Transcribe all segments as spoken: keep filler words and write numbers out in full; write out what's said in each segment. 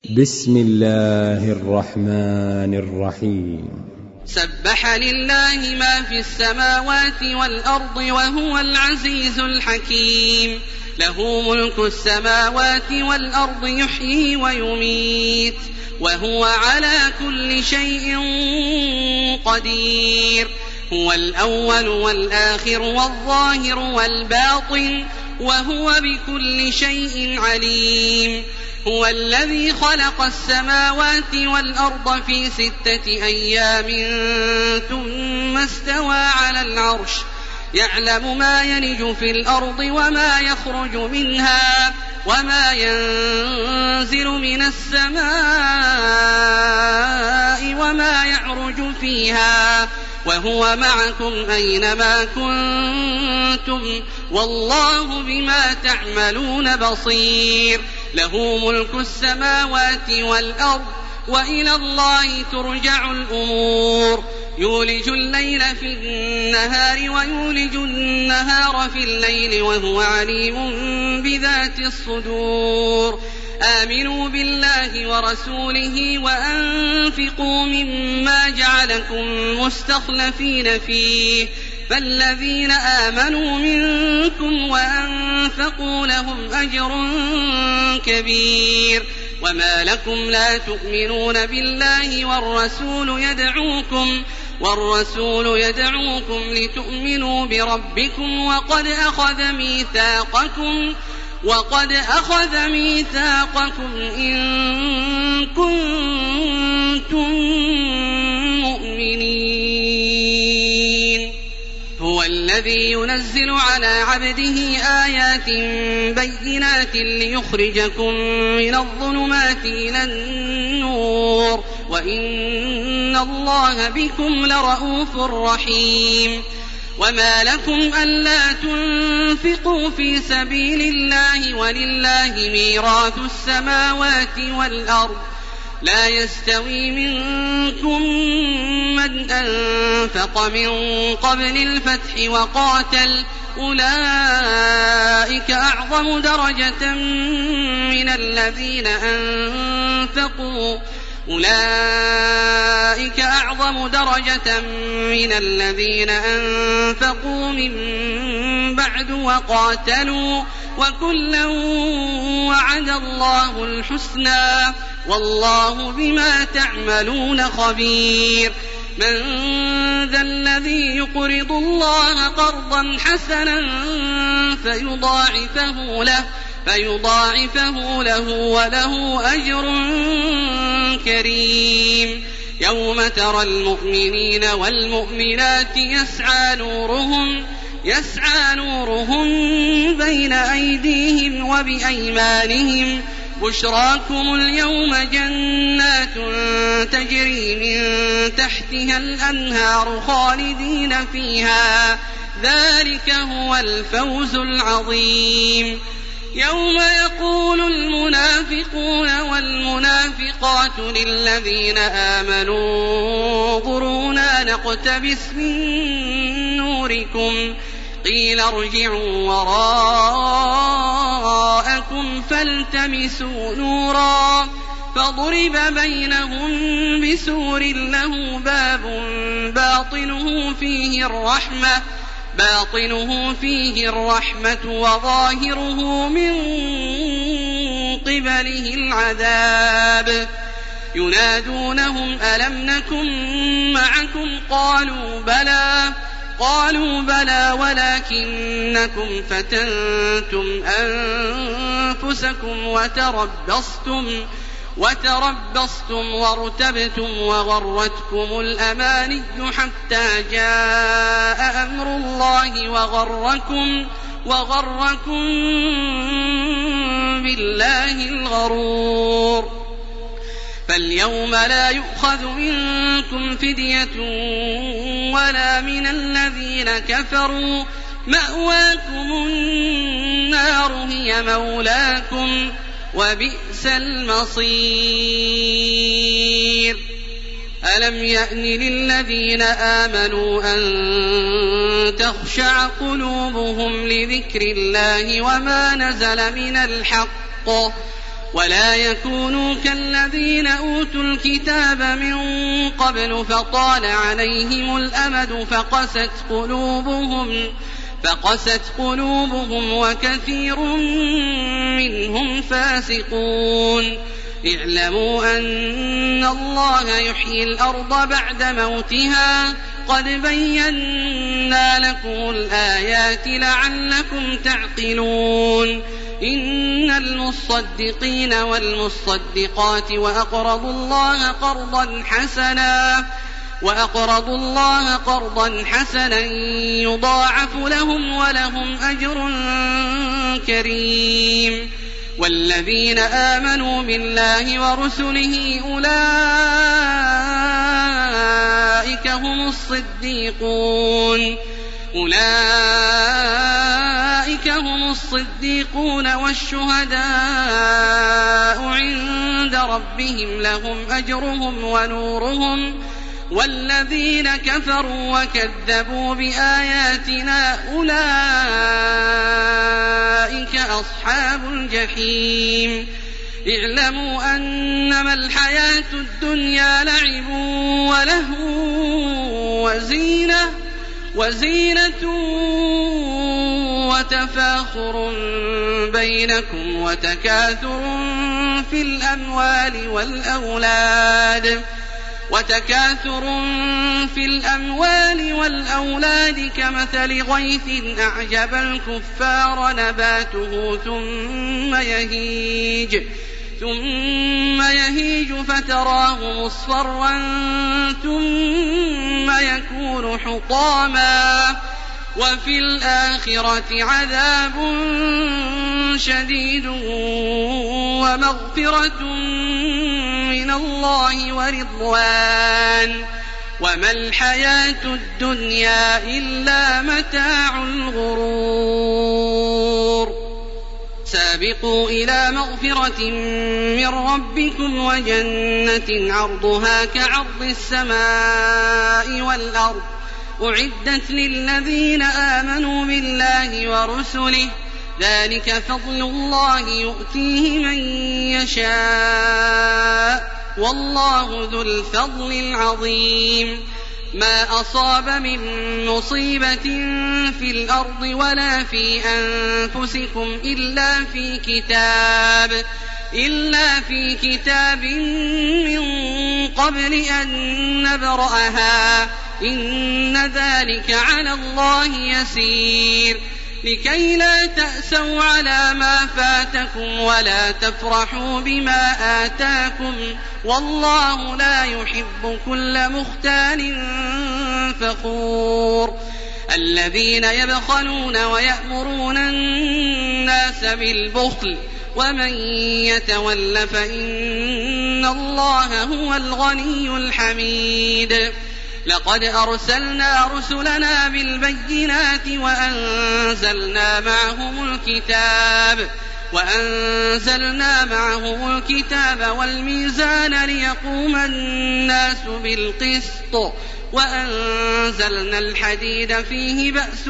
بسم الله الرحمن الرحيم. سبح لله ما في السماوات والأرض وهو العزيز الحكيم. له ملك السماوات والأرض يحيي ويميت وهو على كل شيء قدير. هو الأول والآخر والظاهر والباطن وهو بكل شيء عليم. هو الذي خلق السماوات والأرض في ستة أيام ثم استوى على العرش يعلم ما يلج في الأرض وما يخرج منها وما ينزل من السماء وما يعرج فيها وهو معكم أينما كنتم والله بما تعملون بصير. له ملك السماوات والأرض وإلى الله ترجع الأمور. يولج الليل في النهار ويولج النهار في الليل وهو عليم بذات الصدور. آمنوا بالله ورسوله وأنفقوا مما جعلكم مستخلفين فيه فالذين آمنوا منكم وأنفقوا لهم أجر كبير. وما لكم لا تؤمنون بالله والرسول يدعوكم والرسول يدعوكم لتؤمنوا بربكم وقد أخذ ميثاقكم وقد أخذ ميثاقكم إن كنتم مؤمنين. هو الذي ينزل على عبده آيات بينات ليخرجكم من الظلمات إلى النور وإن الله بكم لرءوف رحيم. وما لكم ألا تنفقوا في سبيل الله ولله ميراث السماوات والأرض لا يستوي منكم من أنفق من قبل الفتح وقاتل أولئك أعظم درجة من الذين أنفقوا أولئك أعظم درجة من الذين أنفقوا من بعد وقاتلوا وكلا وعد الله الحسنى والله بما تعملون خبير. من ذا الذي يقرض الله قرضا حسنا فيضاعفه له فيضاعفه له وله أجر كريم. يوم ترى المؤمنين والمؤمنات يسعى نورهم يسعى نورهم بين أيديهم وبأيمانهم بشراكم اليوم جنات تجري من تحتها الأنهار خالدين فيها ذلك هو الفوز العظيم. يوم يقول المنافقون والمنافقات للذين آمنوا انظرونا نقتبس من نوركم قيل ارجعوا وراءكم فالتمسوا نورا فضرب بينهم بسور له باب باطنه فيه الرحمة باطنه فيه الرحمة وظاهره من قبله العذاب. ينادونهم ألم نكن معكم قالوا بلى قالوا بلى ولكنكم فتنتم أنفسكم وتربصتم وتربصتم وارتبتم وغرتكم الأماني حتى جاء أمر الله وغركم وغركم بالله الغرور. فاليوم لا يؤخذ منكم فدية ولا من الذين كفروا مأواكم النار هي مولاكم وبئس المصير. ألم يأن للذين آمنوا أن تخشع قلوبهم لذكر الله وما نزل من الحق ولا يكونوا كالذين أوتوا الكتاب من قبل فطال عليهم الأمد فقست قلوبهم فقست قلوبهم وكثير منهم فاسقون اعلموا أن الله يحيي الأرض بعد موتها قد بينا لكم الآيات لعلكم تعقلون إن المصدقين والمصدقات وأقرضوا الله قرضا حسنا وأقرضوا الله قرضا حسنا يضاعف لهم ولهم أجر كريم والذين آمنوا بالله ورسله أولئك هم الصديقون أولئك هم الصديقون والشهداء عند ربهم لهم أجرهم ونورهم والذين كفروا وكذبوا بآياتنا أولئك أصحاب الجحيم اعلموا أنما الحياة الدنيا لعب ولهو وزينة وزينة وتفاخر بينكم وتكاثر في الأموال والأولاد وتكاثر في الأموال والأولاد كمثل غيث أعجب الكفار نباته ثم يهيج ثم يهيج فتراه مصفرا ثم يكون حطاما وفي الآخرة عذاب شديد ومغفرة من الله ورضوان وما الحياة الدنيا إلا متاع الغرور سابقوا إلى مغفرة من ربكم وجنة عرضها كعرض السماء والأرض أعدت للذين آمنوا بالله ورسله ذلك فضل الله يؤتيه من يشاء والله ذو الفضل العظيم ما أصاب من مصيبة في الأرض ولا في أنفسكم إلا في كتاب إلا في كتاب من قبل أن نبرأها إن ذلك على الله يسير لكي لا تأسوا على ما فاتكم ولا تفرحوا بما آتاكم والله لا يحب كل مختال فخور الذين يبخلون ويأمرون الناس بالبخل ومن يتول فإن الله هو الغني الحميد لقد أرسلنا رسلنا بالبينات وأنزلنا معهم الكتاب وأنزلنا معهم الكتاب والميزان ليقوم الناس بالقسط وأنزلنا الحديد فيه بأس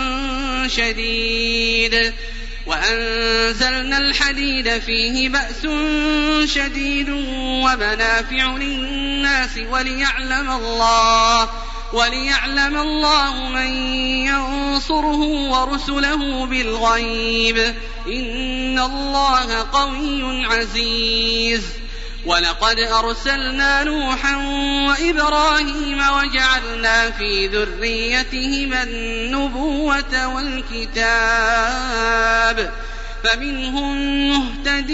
شديد وأنزلنا الحديد فيه بأس شديد ومنافع للناس وليعلم الله وليعلم الله من ينصره ورسله بالغيب إن الله قوي عزيز ولقد أرسلنا نوحا وإبراهيم وجعلنا في ذريتهما النبوة والكتاب فمنهم مهتد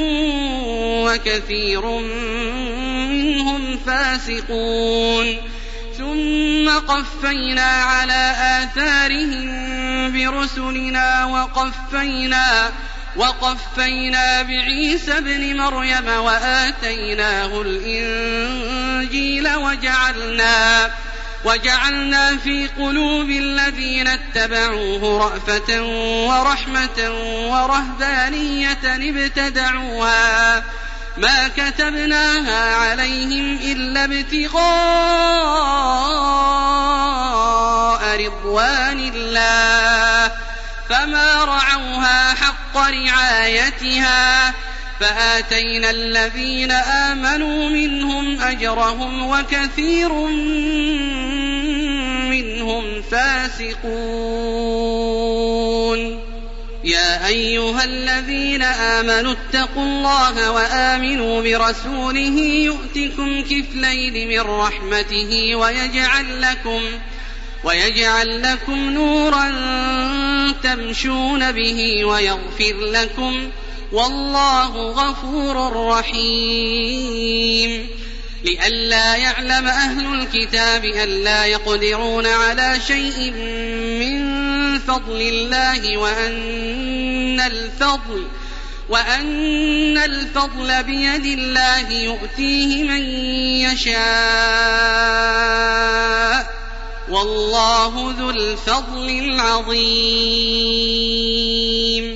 وكثير منهم فاسقون ثم قفينا على آثارهم برسلنا وقفينا وقفينا بعيسى ابن مريم وآتيناه الإنجيل وجعلنا وجعلنا في قلوب الذين اتبعوه رأفة ورحمة ورهبانية ابتدعوها ما كتبناها عليهم إلا ابتغاء رضوان الله فما رعوها حق رعايتها فآتينا الذين آمنوا منهم أجرهم وكثير منهم فاسقون يا أيها الذين آمنوا اتقوا الله وآمنوا برسوله يؤتكم كفلين من رحمته ويجعل لكم, ويجعل لكم نورا تمشون به ويغفر لكم والله غفور رحيم لئلا يعلم أهل الكتاب ألا يقدرون على شيء من فضل الله وأن الفضل, وأن الفضل بيد الله يؤتيه من يشاء والله ذو الفضل العظيم